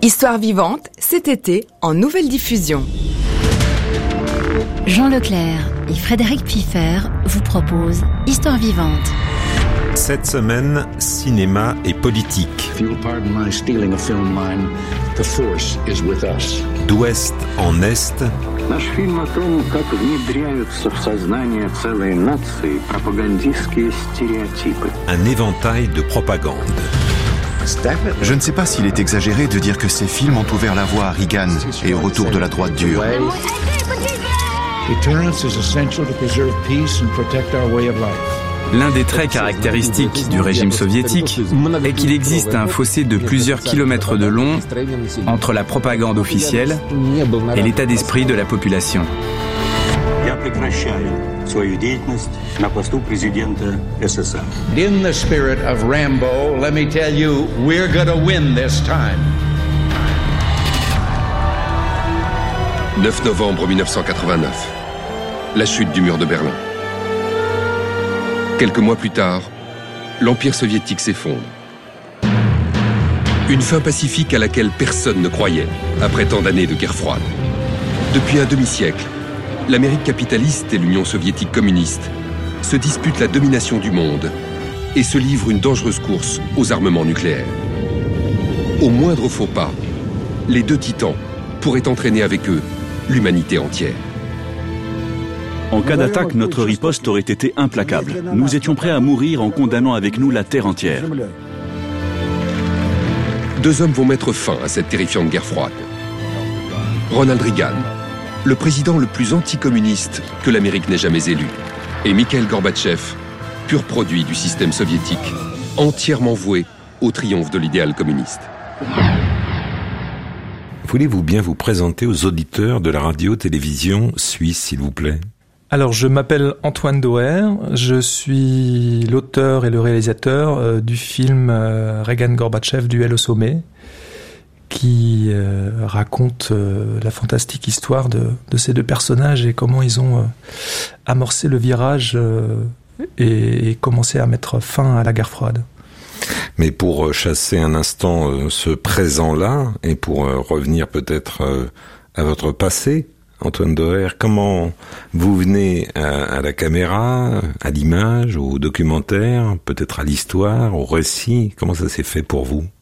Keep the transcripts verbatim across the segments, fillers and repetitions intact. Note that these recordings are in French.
Histoire vivante, cet été, en nouvelle diffusion. Jean Leclerc et Frédéric Piffer vous proposent Histoire vivante. Cette semaine, cinéma et politique. If you'll pardon my stealing a film line, the force is with us. D'ouest en est. Наш фильм о том, как внедряются в сознание целой нации пропагандистские стереотипы. Un éventail de propagande. Je ne sais pas s'il est exagéré de dire que ces films ont ouvert la voie à Reagan et au retour de la droite dure. Deterrence is essential to preserve peace and protect our way of life. L'un des traits caractéristiques du régime soviétique est qu'il existe un fossé de plusieurs kilomètres de long entre la propagande officielle et l'état d'esprit de la population. In the spirit of Rambo, let me tell you, we're gonna win this time. neuf novembre mille neuf cent quatre-vingt-neuf. La chute du mur de Berlin. Quelques mois plus tard, l'Empire soviétique s'effondre. Une fin pacifique à laquelle personne ne croyait, après tant d'années de guerre froide. Depuis un demi-siècle, l'Amérique capitaliste et l'Union soviétique communiste se disputent la domination du monde et se livrent une dangereuse course aux armements nucléaires. Au moindre faux pas, les deux titans pourraient entraîner avec eux l'humanité entière. En cas d'attaque, notre riposte aurait été implacable. Nous étions prêts à mourir en condamnant avec nous la terre entière. Deux hommes vont mettre fin à cette terrifiante guerre froide. Ronald Reagan, le président le plus anticommuniste que l'Amérique n'ait jamais élu, et Mikhail Gorbatchev, pur produit du système soviétique, entièrement voué au triomphe de l'idéal communiste. Voulez-vous bien vous présenter aux auditeurs de la radio-télévision suisse, s'il vous plaît ? Alors, je m'appelle Antoine Doer, je suis l'auteur et le réalisateur euh, du film euh, Reagan-Gorbatchev, Duel au sommet, qui euh, raconte euh, la fantastique histoire de, de ces deux personnages et comment ils ont euh, amorcé le virage euh, et, et commencé à mettre fin à la guerre froide. Mais pour chasser un instant euh, ce présent-là, et pour euh, revenir peut-être euh, à votre passé, Antoine Doer, comment vous venez à, à la caméra, à l'image, au documentaire, peut-être à l'histoire, au récit? Comment ça s'est fait pour vous?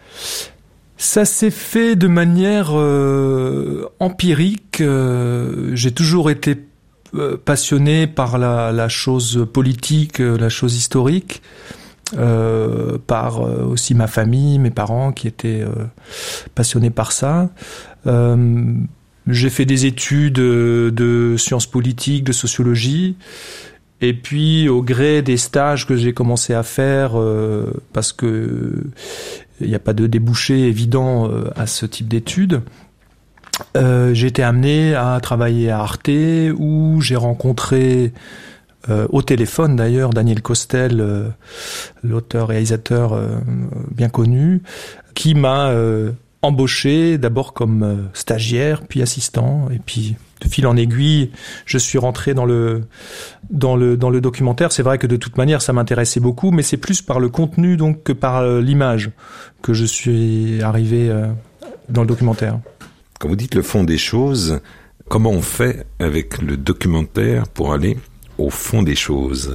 Ça s'est fait de manière euh, empirique. Euh, j'ai toujours été euh, passionné par la, la chose politique, la chose historique. Euh, par euh, aussi ma famille, mes parents qui étaient euh, passionnés par ça. Euh, j'ai fait des études de, de sciences politiques, de sociologie, et puis au gré des stages que j'ai commencé à faire, euh, parce que il n'y a pas de débouché évident euh, à ce type d'études, euh, j'ai été amené à travailler à Arte, où j'ai rencontré Euh, au téléphone d'ailleurs, Daniel Costel, euh, l'auteur-réalisateur euh, bien connu, qui m'a euh, embauché d'abord comme euh, stagiaire, puis assistant, et puis de fil en aiguille, je suis rentré dans le dans le dans le documentaire. C'est vrai que de toute manière, ça m'intéressait beaucoup, mais c'est plus par le contenu donc que par euh, l'image que je suis arrivé euh, dans le documentaire. Quand vous dites le fond des choses, comment on fait avec le documentaire pour aller au fond des choses?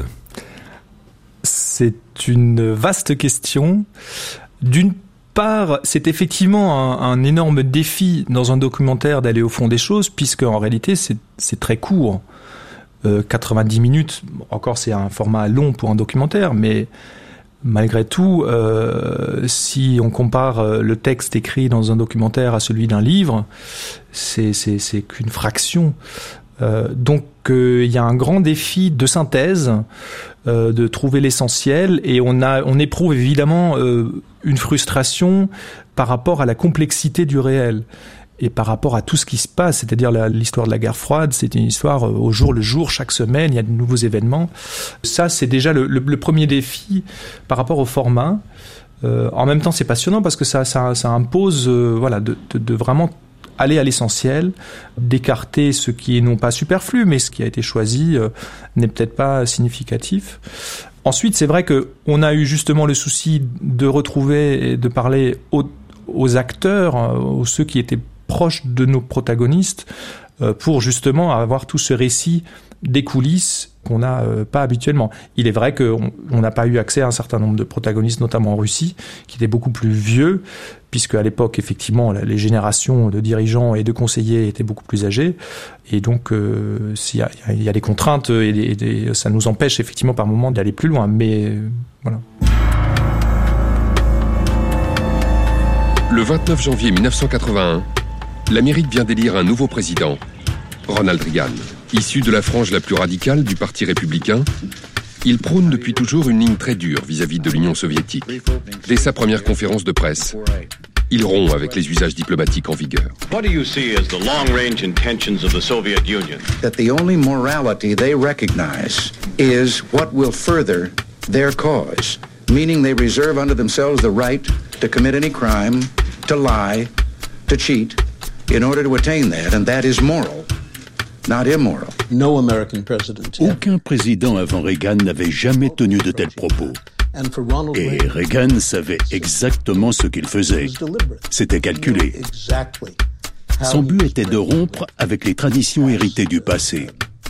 C'est une vaste question. D'une part, c'est effectivement un, un énorme défi dans un documentaire d'aller au fond des choses, puisque en réalité, c'est, c'est très court. Euh, quatre-vingt-dix minutes, encore c'est un format long pour un documentaire, mais malgré tout, euh, si on compare le texte écrit dans un documentaire à celui d'un livre, c'est, c'est, c'est qu'une fraction. Euh, donc il euh, y a un grand défi de synthèse, euh, de trouver l'essentiel, et on a, on éprouve évidemment euh, une frustration par rapport à la complexité du réel et par rapport à tout ce qui se passe, c'est-à-dire la, l'histoire de la guerre froide, c'est une histoire euh, au jour le jour, chaque semaine, il y a de nouveaux événements. Ça, c'est déjà le, le, le premier défi par rapport au format. Euh, en même temps, c'est passionnant parce que ça, ça, ça impose, euh, voilà, de, de, de vraiment aller à l'essentiel, d'écarter ce qui est non pas superflu, mais ce qui a été choisi euh, n'est peut-être pas significatif. Ensuite, c'est vrai que on a eu justement le souci de retrouver et de parler au, aux acteurs, aux ceux qui étaient proches de nos protagonistes, euh, pour justement avoir tout ce récit des coulisses qu'on n'a euh, pas habituellement. Il est vrai qu'on n'a pas eu accès à un certain nombre de protagonistes, notamment en Russie, qui étaient beaucoup plus vieux, puisque à l'époque, effectivement, les générations de dirigeants et de conseillers étaient beaucoup plus âgées. Et donc, euh, il y a, il y a des contraintes, et, des, et des, ça nous empêche effectivement par moments d'aller plus loin. Mais euh, voilà. Le vingt-neuf janvier mille neuf cent quatre-vingt-un, l'Amérique vient d'élire un nouveau président, Ronald Reagan. Issu de la frange la plus radicale du Parti républicain, il prône depuis toujours une ligne très dure vis-à-vis de l'Union soviétique. Dès sa première conférence de presse, il rompt avec les usages diplomatiques en vigueur. What do you see as the long-range intentions of the Soviet Union? That the only morality they recognize is what will further their cause, meaning they reserve unto themselves the right to commit any crime, to lie, to cheat, in order to attain that, and that is moral. Not immoral. No American president. Aucun président avant Reagan n'avait jamais tenu de tels propos. Et Reagan savait exactement ce qu'il faisait. C'était calculé. Son but était de rompre avec les traditions héritées du passé.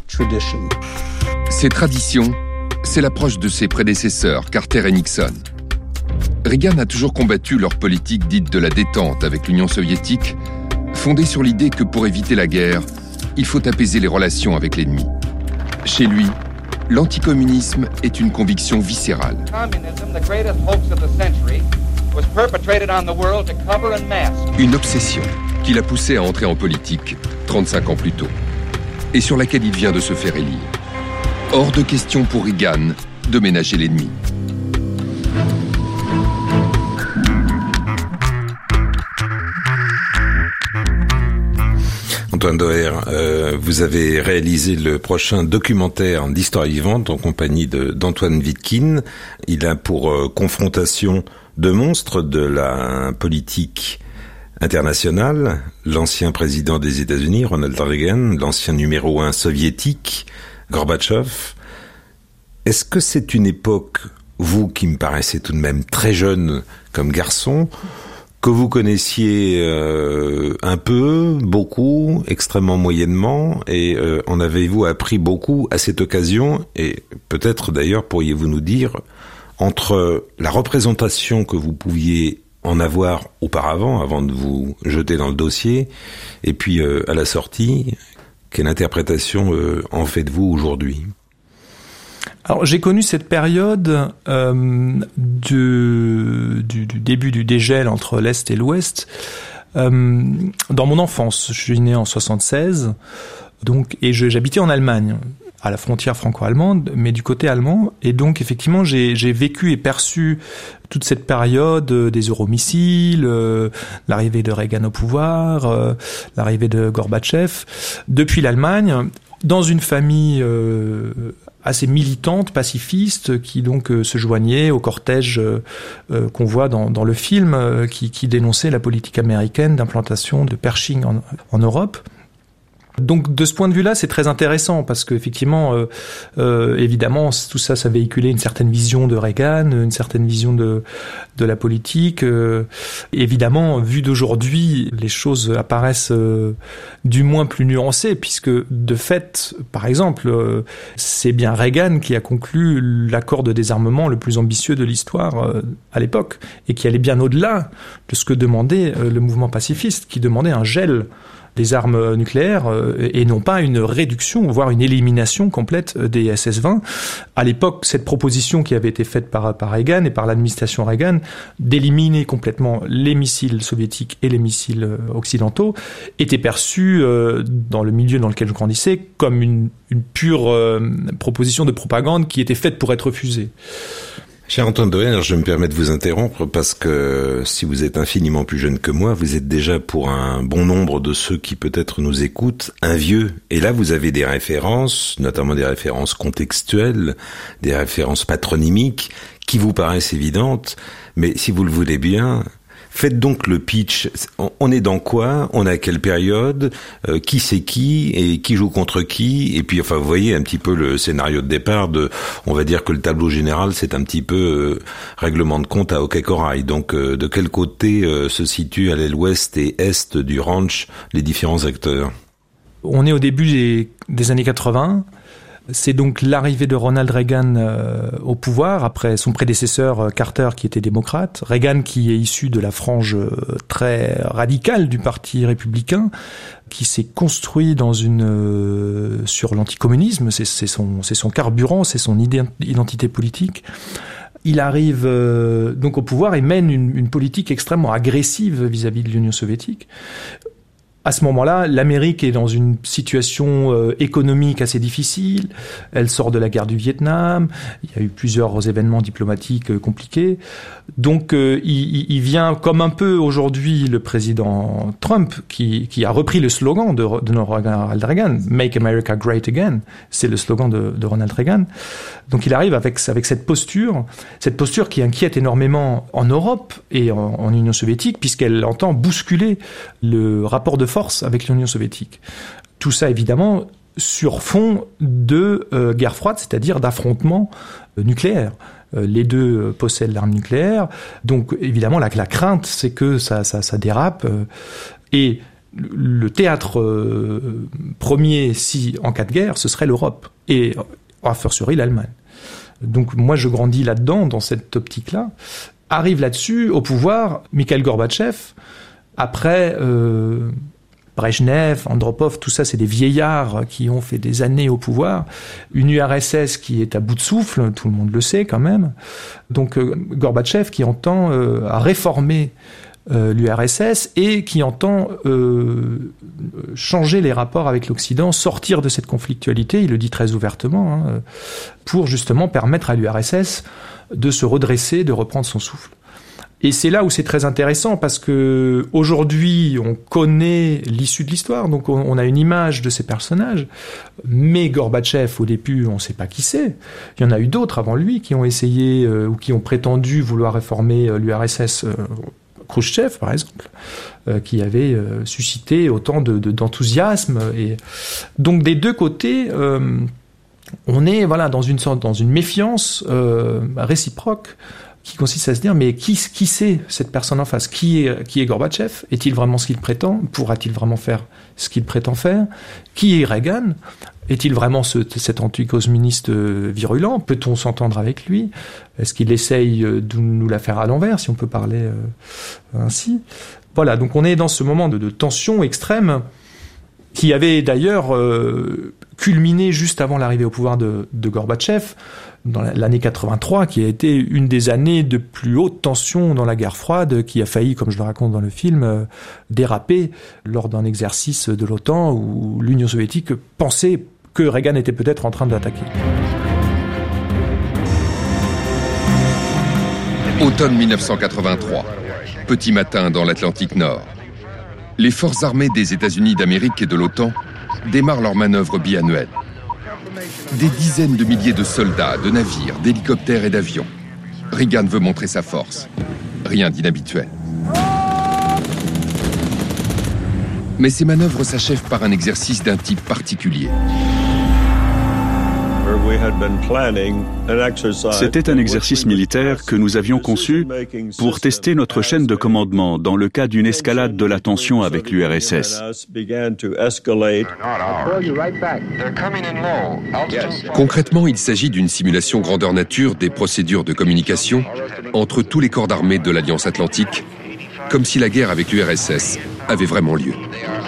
Ces traditions, c'est l'approche de ses prédécesseurs, Carter et Nixon. Reagan a toujours combattu leur politique dite de la détente avec l'Union soviétique, fondée sur l'idée que pour éviter la guerre, il faut apaiser les relations avec l'ennemi. Chez lui, l'anticommunisme est une conviction viscérale. Une obsession qui l'a poussé à entrer en politique trente-cinq ans plus tôt, et sur laquelle il vient de se faire élire. Hors de question pour Reagan de ménager l'ennemi. Antoine Doher, euh, vous avez réalisé le prochain documentaire d'Histoire vivante en compagnie de, d'Antoine Wittkin. Il a pour euh, confrontation deux monstres de la politique internationale, l'ancien président des États-Unis, Ronald Reagan, l'ancien numéro un soviétique, Gorbatchev. Est-ce que c'est une époque, vous qui me paraissez tout de même très jeune comme garçon, que vous connaissiez euh, un peu, beaucoup, extrêmement moyennement, et euh, en avez-vous appris beaucoup à cette occasion? Et peut-être d'ailleurs pourriez-vous nous dire, entre la représentation que vous pouviez en avoir auparavant, avant de vous jeter dans le dossier, et puis euh, à la sortie, quelle interprétation euh, en faites-vous aujourd'hui? Alors j'ai connu cette période euh, de, du, du début du dégel entre l'Est et l'Ouest euh, dans mon enfance. Je suis né en soixante-seize, donc, et je, j'habitais en Allemagne, à la frontière franco-allemande, mais du côté allemand. Et donc effectivement j'ai, j'ai vécu et perçu toute cette période euh, des euromissiles, euh, l'arrivée de Reagan au pouvoir, euh, l'arrivée de Gorbatchev, depuis l'Allemagne, dans une famille euh, assez militante, pacifiste, qui donc euh, se joignait au cortège euh, euh, qu'on voit dans, dans le film, euh, qui, qui dénonçait la politique américaine d'implantation de Pershing en, en Europe. Donc de ce point de vue-là, c'est très intéressant parce que effectivement, euh, euh, évidemment, tout ça, ça véhiculait une certaine vision de Reagan, une certaine vision de de la politique. Euh, évidemment, vu d'aujourd'hui, les choses apparaissent euh, du moins plus nuancées puisque de fait, par exemple, euh, c'est bien Reagan qui a conclu l'accord de désarmement le plus ambitieux de l'histoire euh, à l'époque et qui allait bien au-delà de ce que demandait euh, le mouvement pacifiste, qui demandait un gel des armes nucléaires euh, et non pas une réduction, voire une élimination complète des S S vingt. À l'époque, cette proposition qui avait été faite par, par Reagan et par l'administration Reagan d'éliminer complètement les missiles soviétiques et les missiles occidentaux était perçue euh, dans le milieu dans lequel je grandissais comme une, une pure euh, proposition de propagande qui était faite pour être refusée. Cher Antoine Doher, je me permets de vous interrompre parce que si vous êtes infiniment plus jeune que moi, vous êtes déjà pour un bon nombre de ceux qui peut-être nous écoutent, un vieux. Et là, vous avez des références, notamment des références contextuelles, des références patronymiques, qui vous paraissent évidentes. Mais si vous le voulez bien, Faites donc le pitch. On est dans quoi? On est à quelle période? euh, Qui c'est qui? Et qui joue contre qui? Et puis, enfin, vous voyez un petit peu le scénario de départ. De, on va dire que le tableau général, c'est un petit peu euh, règlement de compte à hockey corail. Donc, euh, de quel côté euh, se situent à l'ouest et est du ranch les différents acteurs? On est au début des, des années quatre-vingts. C'est donc l'arrivée de Ronald Reagan euh, au pouvoir, après son prédécesseur euh, Carter qui était démocrate. Reagan qui est issu de la frange euh, très radicale du parti républicain, qui s'est construit dans une euh, sur l'anticommunisme, c'est, c'est, son, c'est son carburant, c'est son idé- identité politique. Il arrive euh, donc au pouvoir et mène une, une politique extrêmement agressive vis-à-vis de l'Union soviétique. À ce moment-là, l'Amérique est dans une situation euh, économique assez difficile. Elle sort de la guerre du Vietnam. Il y a eu plusieurs événements diplomatiques euh, compliqués. Donc, euh, il, il vient comme un peu aujourd'hui le président Trump, qui, qui a repris le slogan de, de Ronald Reagan, « Make America Great Again ». C'est le slogan de, de Ronald Reagan. Donc, il arrive avec, avec cette posture, cette posture qui inquiète énormément en Europe et en, en Union soviétique, puisqu'elle entend bousculer le rapport de force avec l'Union soviétique. Tout ça, évidemment, sur fond de euh, guerre froide, c'est-à-dire d'affrontements euh, nucléaires. Euh, les deux euh, possèdent l'arme nucléaire. Donc, évidemment, la, la crainte, c'est que ça, ça, ça dérape. Euh, et le théâtre euh, premier, si en cas de guerre, ce serait l'Europe. Et, a fortiori, l'Allemagne. Donc, moi, je grandis là-dedans, dans cette optique-là. Arrive là-dessus, au pouvoir, Mikhail Gorbatchev, après... Euh, Brejnev, Andropov, tout ça, c'est des vieillards qui ont fait des années au pouvoir. Une U R S S qui est à bout de souffle, tout le monde le sait quand même. Donc euh, Gorbatchev qui entend euh, à réformer euh, l'U R S S et qui entend euh, changer les rapports avec l'Occident, sortir de cette conflictualité, il le dit très ouvertement, hein, pour justement permettre à l'U R S S de se redresser, de reprendre son souffle. Et c'est là où c'est très intéressant parce que aujourd'hui on connaît l'issue de l'histoire, donc on, on a une image de ces personnages. Mais Gorbatchev, au début, on ne sait pas qui c'est. Il y en a eu d'autres avant lui qui ont essayé euh, ou qui ont prétendu vouloir réformer euh, l'U R S S. Euh, Khrouchtchev, par exemple, euh, qui avait euh, suscité autant de, de, d'enthousiasme. Et donc des deux côtés, euh, on est voilà dans une sorte, dans une méfiance euh, réciproque, qui consiste à se dire, mais qui, qui c'est cette personne en face? Qui est, qui est Gorbatchev? Est-il vraiment ce qu'il prétend? Pourra-t-il vraiment faire ce qu'il prétend faire? Qui est Reagan? Est-il vraiment ce, cet anticosministe virulent? Peut-on s'entendre avec lui? Est-ce qu'il essaye de nous la faire à l'envers, si on peut parler euh, ainsi? Voilà, donc on est dans ce moment de, de tension extrême qui avait d'ailleurs euh, culminé juste avant l'arrivée au pouvoir de, de Gorbatchev, dans l'année quatre-vingt-trois, qui a été une des années de plus haute tension dans la guerre froide, qui a failli, comme je le raconte dans le film, euh, déraper lors d'un exercice de l'OTAN où l'Union soviétique pensait que Reagan était peut-être en train d'attaquer. Automne mille neuf cent quatre-vingt-trois. Petit matin dans l'Atlantique Nord. Les forces armées des États-Unis d'Amérique et de l'OTAN démarrent leur manœuvre biannuelle. Des dizaines de milliers de soldats, de navires, d'hélicoptères et d'avions. Reagan veut montrer sa force. Rien d'inhabituel. Mais ces manœuvres s'achèvent par un exercice d'un type particulier. C'était un exercice militaire que nous avions conçu pour tester notre chaîne de commandement dans le cas d'une escalade de la tension avec l'U R S S. Concrètement, il s'agit d'une simulation grandeur nature des procédures de communication entre tous les corps d'armée de l'Alliance Atlantique, comme si la guerre avec l'U R S S avait vraiment lieu.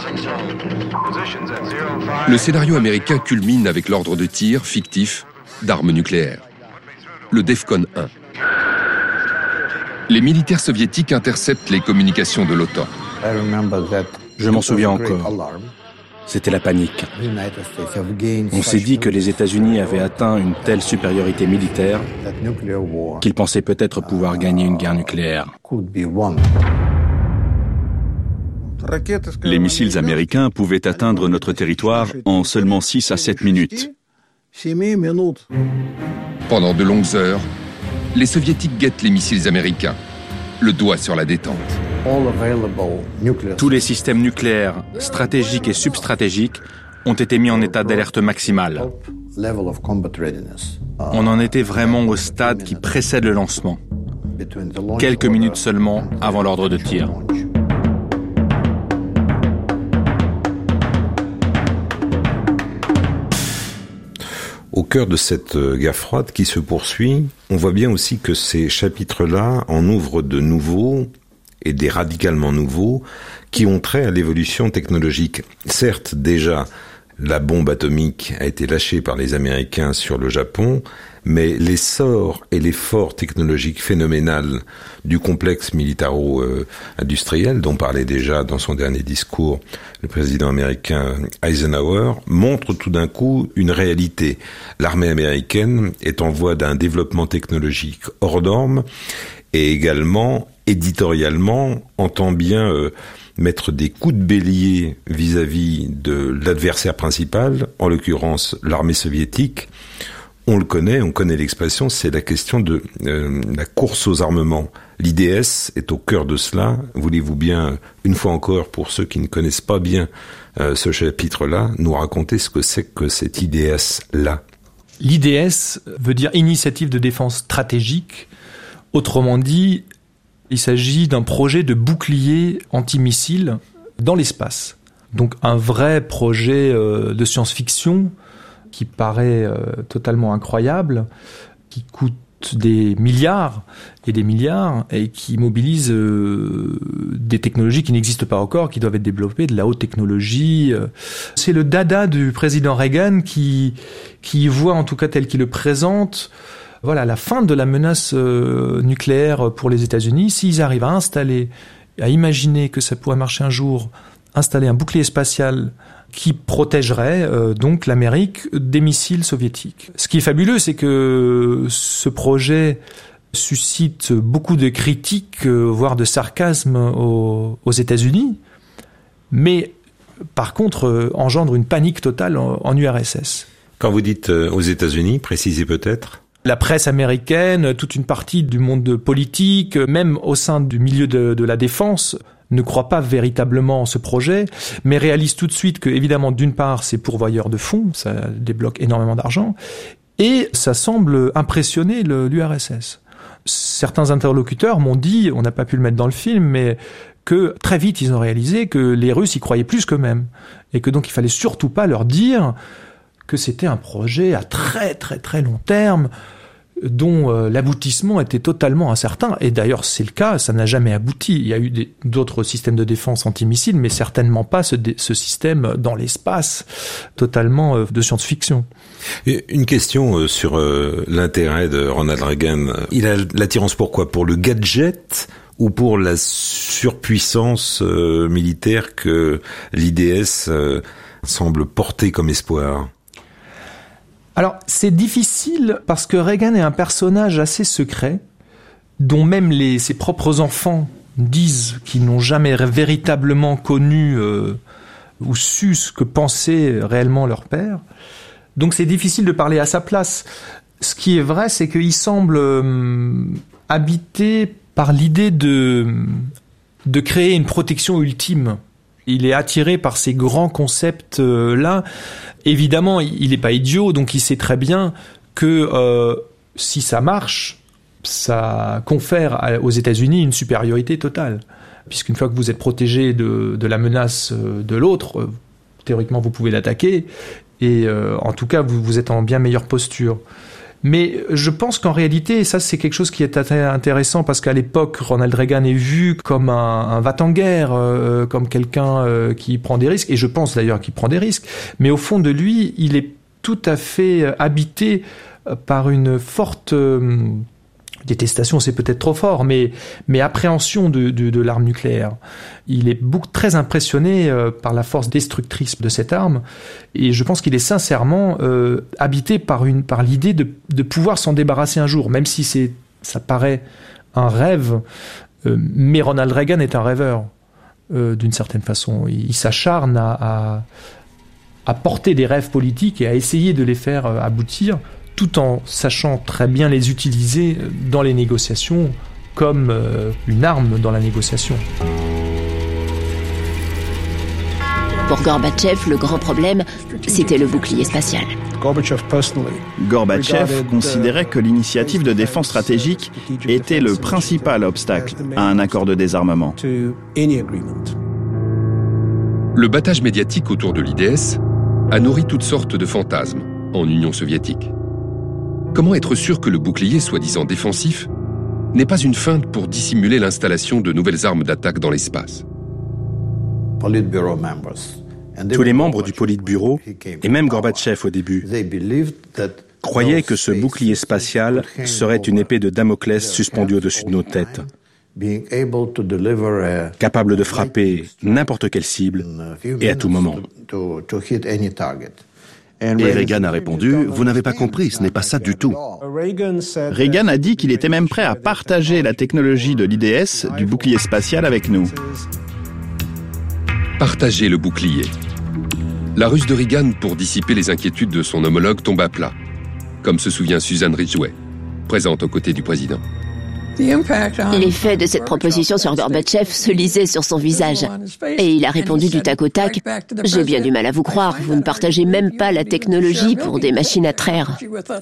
Le scénario américain culmine avec l'ordre de tir fictif d'armes nucléaires, le DEFCON un. Les militaires soviétiques interceptent les communications de l'OTAN. Je m'en souviens encore. C'était la panique. On s'est dit que les États-Unis avaient atteint une telle supériorité militaire qu'ils pensaient peut-être pouvoir gagner une guerre nucléaire. Les missiles américains pouvaient atteindre notre territoire en seulement six à sept minutes. Pendant de longues heures, les soviétiques guettent les missiles américains, le doigt sur la détente. Tous les systèmes nucléaires, stratégiques et substratégiques, ont été mis en état d'alerte maximale. On en était vraiment au stade qui précède le lancement, quelques minutes seulement avant l'ordre de tir. Au cœur de cette guerre froide qui se poursuit, on voit bien aussi que ces chapitres-là en ouvrent de nouveaux et des radicalement nouveaux qui ont trait à l'évolution technologique. Certes, déjà, la bombe atomique a été lâchée par les Américains sur le Japon, mais l'essor et l'effort technologique phénoménal du complexe militaro-industriel, dont parlait déjà dans son dernier discours le président américain Eisenhower, montre tout d'un coup une réalité. L'armée américaine est en voie d'un développement technologique hors norme et également, éditorialement, entend bien euh, mettre des coups de bélier vis-à-vis de l'adversaire principal, en l'occurrence l'armée soviétique. On le connaît, on connaît l'expression, c'est la question de euh, la course aux armements. L'I D S est au cœur de cela. Voulez-vous bien, une fois encore, pour ceux qui ne connaissent pas bien euh, ce chapitre-là, nous raconter ce que c'est que cet I D S-là? L'I D S veut dire Initiative de défense stratégique. Autrement dit, il s'agit d'un projet de bouclier antimissile dans l'espace. Donc un vrai projet euh, de science-fiction qui paraît euh, totalement incroyable, qui coûte des milliards et des milliards et qui mobilise euh, des technologies qui n'existent pas encore, qui doivent être développées, de la haute technologie. C'est le dada du président Reagan qui, qui voit, en tout cas tel qu'il le présente, voilà, la fin de la menace euh, nucléaire pour les États-Unis. S'ils arrivent à installer, à imaginer que ça pourrait marcher un jour, installer un bouclier spatial qui protégerait euh, donc l'Amérique des missiles soviétiques. Ce qui est fabuleux, c'est que ce projet suscite beaucoup de critiques, euh, voire de sarcasme aux, aux États-Unis, mais par contre euh, engendre une panique totale en, en U R S S. Quand vous dites euh, aux États-Unis, précisez peut-être. La presse américaine, toute une partie du monde politique, même au sein du milieu de, de la défense, ne croit pas véritablement en ce projet, mais réalise tout de suite que, évidemment, d'une part, c'est pourvoyeur de fonds, ça débloque énormément d'argent, et ça semble impressionner le, l'U R S S. Certains interlocuteurs m'ont dit, on n'a pas pu le mettre dans le film, mais que très vite, ils ont réalisé que les Russes y croyaient plus qu'eux-mêmes, et que donc il fallait surtout pas leur dire que c'était un projet à très très très long terme, dont euh, l'aboutissement était totalement incertain. Et d'ailleurs, c'est le cas, ça n'a jamais abouti. Il y a eu des, d'autres systèmes de défense antimissiles, mais certainement pas ce, ce système dans l'espace, totalement euh, de science-fiction. Et une question euh, sur euh, l'intérêt de Ronald Reagan. Il a l'attirance pour quoi? Pour le gadget ou pour la surpuissance euh, militaire que l'I D S euh, semble porter comme espoir? Alors, c'est difficile parce que Reagan est un personnage assez secret, dont même les, ses propres enfants disent qu'ils n'ont jamais véritablement connu euh, ou su ce que pensait réellement leur père. Donc c'est difficile de parler à sa place. Ce qui est vrai, c'est qu'il semble euh, habité par l'idée de, de créer une protection ultime. Il est attiré par ces grands concepts-là. Évidemment, il n'est pas idiot, donc il sait très bien que euh, si ça marche, ça confère à, aux États-Unis une supériorité totale. Puisqu'une fois que vous êtes protégé de, de la menace de l'autre, euh, théoriquement vous pouvez l'attaquer, et euh, en tout cas vous, vous êtes en bien meilleure posture. Mais je pense qu'en réalité, ça c'est quelque chose qui est intéressant parce qu'à l'époque, Ronald Reagan est vu comme un, un va-t-en-guerre, euh, comme quelqu'un euh, qui prend des risques, et je pense d'ailleurs qu'il prend des risques, mais au fond de lui, il est tout à fait habité par une forte euh, détestation, c'est peut-être trop fort, mais, mais appréhension de, de, de l'arme nucléaire. Il est beaucoup, très impressionné euh, par la force destructrice de cette arme, et je pense qu'il est sincèrement euh, habité par, une, par l'idée de, de pouvoir s'en débarrasser un jour, même si c'est, ça paraît un rêve, euh, mais Ronald Reagan est un rêveur, euh, d'une certaine façon. Il, il s'acharne à, à, à porter des rêves politiques et à essayer de les faire aboutir, tout en sachant très bien les utiliser dans les négociations comme euh, une arme dans la négociation. Pour Gorbatchev, le grand problème, c'était le bouclier spatial. Gorbatchev considérait que l'initiative de défense stratégique était le principal obstacle à un accord de désarmement. Le battage médiatique autour de l'I D S a nourri toutes sortes de fantasmes en Union soviétique. Comment être sûr que le bouclier soi-disant défensif n'est pas une feinte pour dissimuler l'installation de nouvelles armes d'attaque dans l'espace? Tous les membres du Politburo, et même Gorbatchev au début, croyaient que ce bouclier spatial serait une épée de Damoclès suspendue au-dessus de nos têtes, capable de frapper n'importe quelle cible et à tout moment. Et Reagan a répondu « Vous n'avez pas compris, ce n'est pas ça du tout ». Reagan a dit qu'il était même prêt à partager la technologie de l'I D S, du bouclier spatial, avec nous. Partager le bouclier. La ruse de Reagan pour dissiper les inquiétudes de son homologue tombe à plat, comme se souvient Susan Ridgway, présente aux côtés du président. L'effet de cette proposition sur Gorbatchev se lisait sur son visage. Et il a répondu du tac au tac « J'ai bien du mal à vous croire, vous ne partagez même pas la technologie pour des machines à traire. »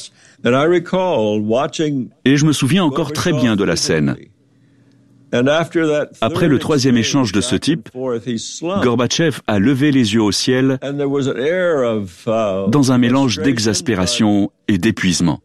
Et je me souviens encore très bien de la scène. Après le troisième échange de ce type, Gorbatchev a levé les yeux au ciel dans un mélange d'exaspération et d'épuisement.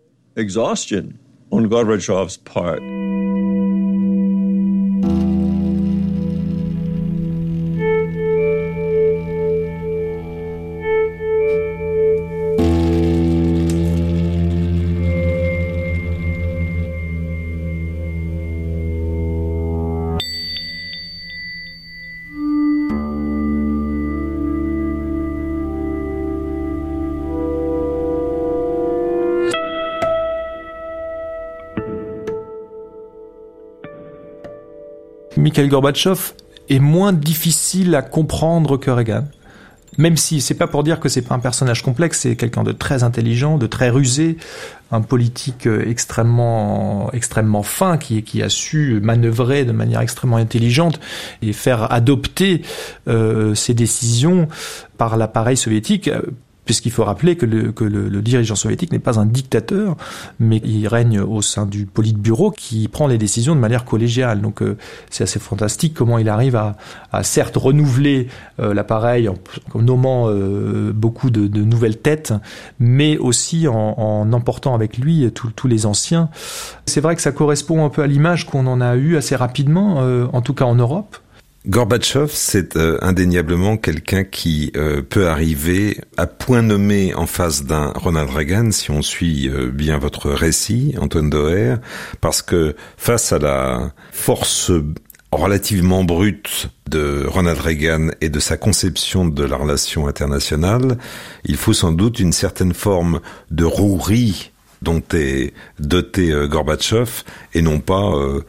Mikhail Gorbatchev est moins difficile à comprendre que Reagan. Même si c'est pas pour dire que c'est pas un personnage complexe, c'est quelqu'un de très intelligent, de très rusé, un politique extrêmement, extrêmement fin qui, qui a su manœuvrer de manière extrêmement intelligente et faire adopter euh, ses décisions par l'appareil soviétique. Puisqu'il faut rappeler que, le, que le, le dirigeant soviétique n'est pas un dictateur, mais il règne au sein du Politburo qui prend les décisions de manière collégiale. Donc euh, c'est assez fantastique comment il arrive à, à certes renouveler euh, l'appareil en, en nommant euh, beaucoup de, de nouvelles têtes, mais aussi en, en emportant avec lui tous les anciens. C'est vrai que ça correspond un peu à l'image qu'on en a eue assez rapidement, euh, en tout cas en Europe. Gorbatchev, c'est euh, indéniablement quelqu'un qui euh, peut arriver à point nommé en face d'un Ronald Reagan, si on suit euh, bien votre récit, Antoine Doher, parce que face à la force relativement brute de Ronald Reagan et de sa conception de la relation internationale, il faut sans doute une certaine forme de rouerie dont est doté euh, Gorbatchev, et non pas euh,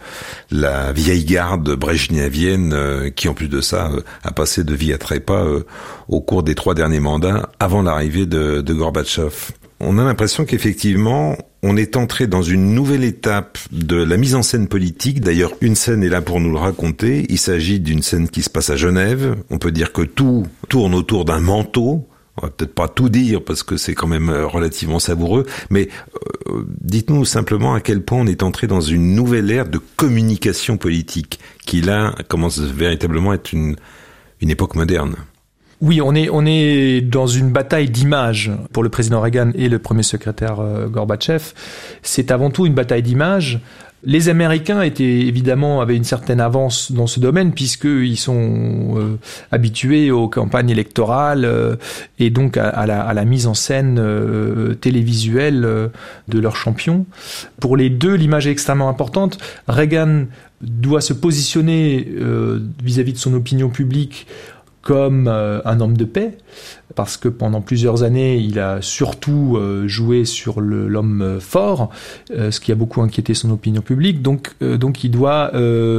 la vieille garde brejnevienne euh, qui, en plus de ça, euh, a passé de vie à trépas euh, au cours des trois derniers mandats avant l'arrivée de, de Gorbatchev. On a l'impression qu'effectivement, on est entré dans une nouvelle étape de la mise en scène politique. D'ailleurs, une scène est là pour nous le raconter. Il s'agit d'une scène qui se passe à Genève. On peut dire que tout tourne autour d'un manteau. On va peut-être pas tout dire parce que c'est quand même relativement savoureux, mais euh, dites-nous simplement à quel point on est entré dans une nouvelle ère de communication politique qui là commence véritablement à être une, une époque moderne. Oui, on est, on est dans une bataille d'images pour le président Reagan et le premier secrétaire euh, Gorbatchev. C'est avant tout une bataille d'images. Les Américains étaient évidemment avaient une certaine avance dans ce domaine puisqu'ils sont euh, habitués aux campagnes électorales euh, et donc à, à, la, à la mise en scène euh, télévisuelle euh, de leurs champions. Pour les deux, l'image est extrêmement importante. Reagan doit se positionner euh, vis-à-vis de son opinion publique comme euh, un homme de paix, parce que pendant plusieurs années, il a surtout euh, joué sur le, l'homme fort, euh, ce qui a beaucoup inquiété son opinion publique. Donc, euh, donc il doit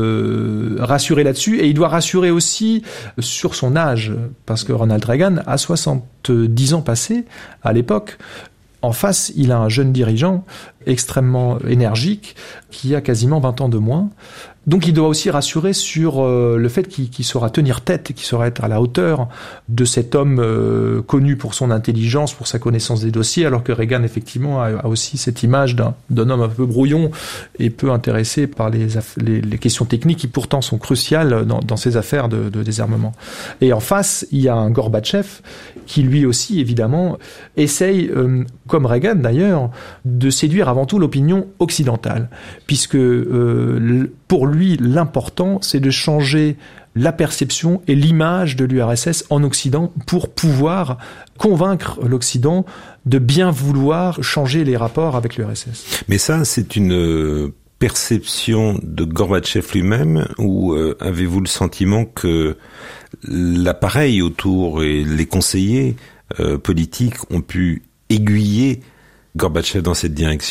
euh, rassurer là-dessus, et il doit rassurer aussi sur son âge, parce que Ronald Reagan a soixante-dix ans passés à l'époque. En face, il a un jeune dirigeant extrêmement énergique, qui a quasiment vingt ans de moins. Donc il doit aussi rassurer sur euh, le fait qu'il, qu'il saura tenir tête, qu'il saura être à la hauteur de cet homme euh, connu pour son intelligence, pour sa connaissance des dossiers, alors que Reagan effectivement a, a aussi cette image d'un, d'un homme un peu brouillon et peu intéressé par les, les, les questions techniques qui pourtant sont cruciales dans, dans ces affaires de, de désarmement. Et en face, il y a un Gorbatchev qui lui aussi évidemment essaye, euh, comme Reagan d'ailleurs, de séduire avant tout l'opinion occidentale, puisque euh, pour lui, l'important, c'est de changer la perception et l'image de l'U R S S en Occident pour pouvoir convaincre l'Occident de bien vouloir changer les rapports avec l'U R S S. Mais ça, c'est une perception de Gorbatchev lui-même, ou euh, avez-vous le sentiment que l'appareil autour et les conseillers euh, politiques ont pu aiguiller Gorbatchev dans cette direction ?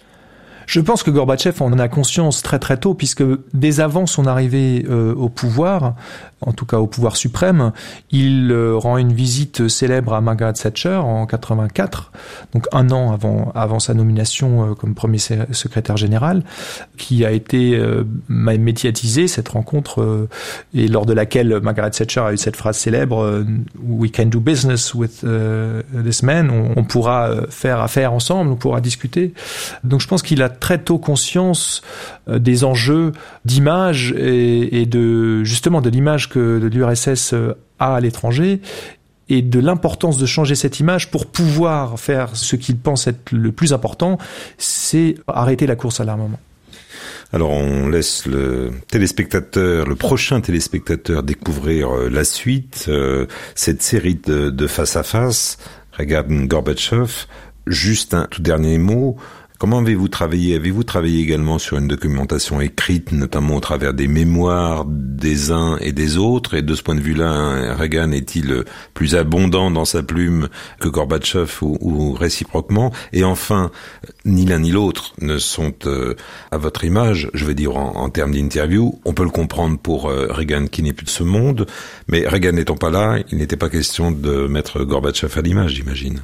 Je pense que Gorbatchev en a conscience très très tôt, puisque dès avant son arrivée euh, au pouvoir, en tout cas au pouvoir suprême, il euh, rend une visite célèbre à Margaret Thatcher en quatre-vingt-quatre, donc un an avant, avant sa nomination euh, comme premier secrétaire général, qui a été euh, médiatisée, cette rencontre, euh, et lors de laquelle Margaret Thatcher a eu cette phrase célèbre euh, « We can do business with uh, this man », on, on pourra faire affaire ensemble, on pourra discuter. Donc je pense qu'il a très tôt conscience euh, des enjeux d'image et, et de justement de l'image que l'U R S S a à l'étranger et de l'importance de changer cette image pour pouvoir faire ce qu'il pense être le plus important, c'est arrêter la course à l'armement. Alors on laisse le téléspectateur, le prochain téléspectateur découvrir euh, la suite, euh, cette série de, de face à face, Reagan-Gorbatchev. Juste un tout dernier mot. Comment avez-vous travaillé ? Avez-vous travaillé également sur une documentation écrite, notamment au travers des mémoires des uns et des autres ? Et de ce point de vue-là, Reagan est-il plus abondant dans sa plume que Gorbatchev ou, ou réciproquement ? Et enfin, ni l'un ni l'autre ne sont euh, à votre image, je vais dire en, en termes d'interview. On peut le comprendre pour euh, Reagan qui n'est plus de ce monde, mais Reagan n'étant pas là, il n'était pas question de mettre Gorbatchev à l'image, j'imagine.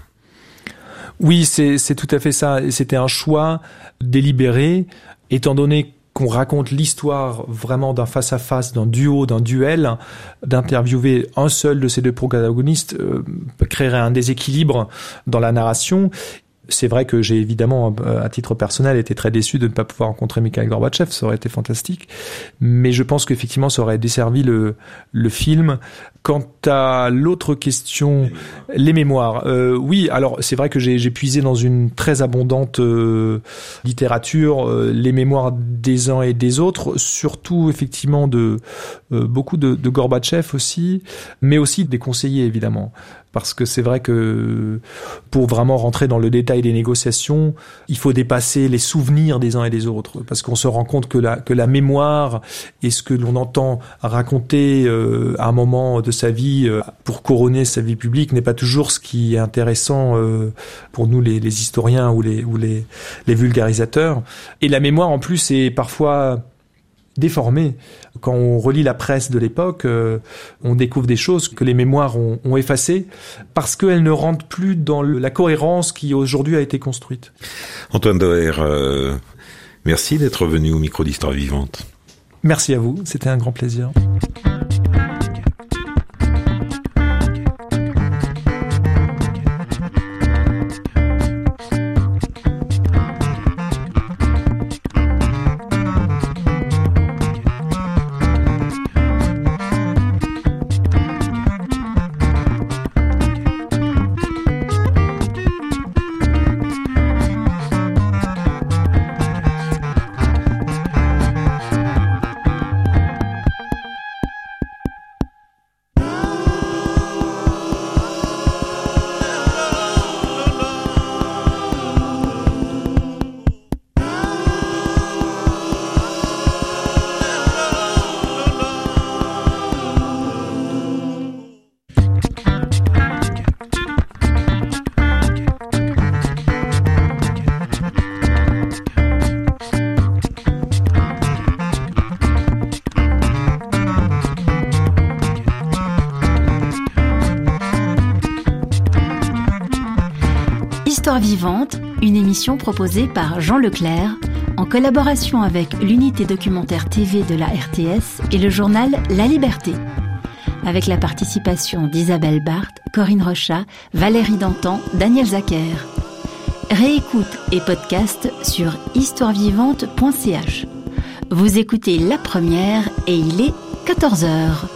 Oui, c'est, c'est tout à fait ça. C'était un choix délibéré, étant donné qu'on raconte l'histoire vraiment d'un face-à-face, d'un duo, d'un duel, d'interviewer un seul de ces deux protagonistes euh, créerait un déséquilibre dans la narration. C'est vrai que j'ai évidemment, à titre personnel, été très déçu de ne pas pouvoir rencontrer Mikhail Gorbatchev, ça aurait été fantastique. Mais je pense qu'effectivement, ça aurait desservi le, le film. Quant à l'autre question, les mémoires. Euh, oui, alors c'est vrai que j'ai, j'ai puisé dans une très abondante euh, littérature euh, les mémoires des uns et des autres, surtout effectivement de euh, beaucoup de, de Gorbatchev aussi, mais aussi des conseillers évidemment. Parce que c'est vrai que pour vraiment rentrer dans le détail des négociations, il faut dépasser les souvenirs des uns et des autres. Parce qu'on se rend compte que la, que la mémoire et ce que l'on entend raconter euh, à un moment de sa vie euh, pour couronner sa vie publique n'est pas toujours ce qui est intéressant euh, pour nous les, les historiens ou les, ou les, les vulgarisateurs. Et la mémoire en plus est parfois déformée. Quand on relit la presse de l'époque, euh, on découvre des choses que les mémoires ont, ont effacées parce qu'elles ne rentrent plus dans le, la cohérence qui aujourd'hui a été construite. Antoine Doerr, euh, merci d'être venu au micro d'Histoire Vivante. Merci à vous, c'était un grand plaisir. Histoire vivante, une émission proposée par Jean Leclerc en collaboration avec l'unité documentaire T V de la R T S et le journal La Liberté. Avec la participation d'Isabelle Barthes, Corinne Rochat, Valérie Dantan, Daniel Zacher. Réécoute et podcast sur histoire vivante point c h. Vous écoutez La Première et il est quatorze heures.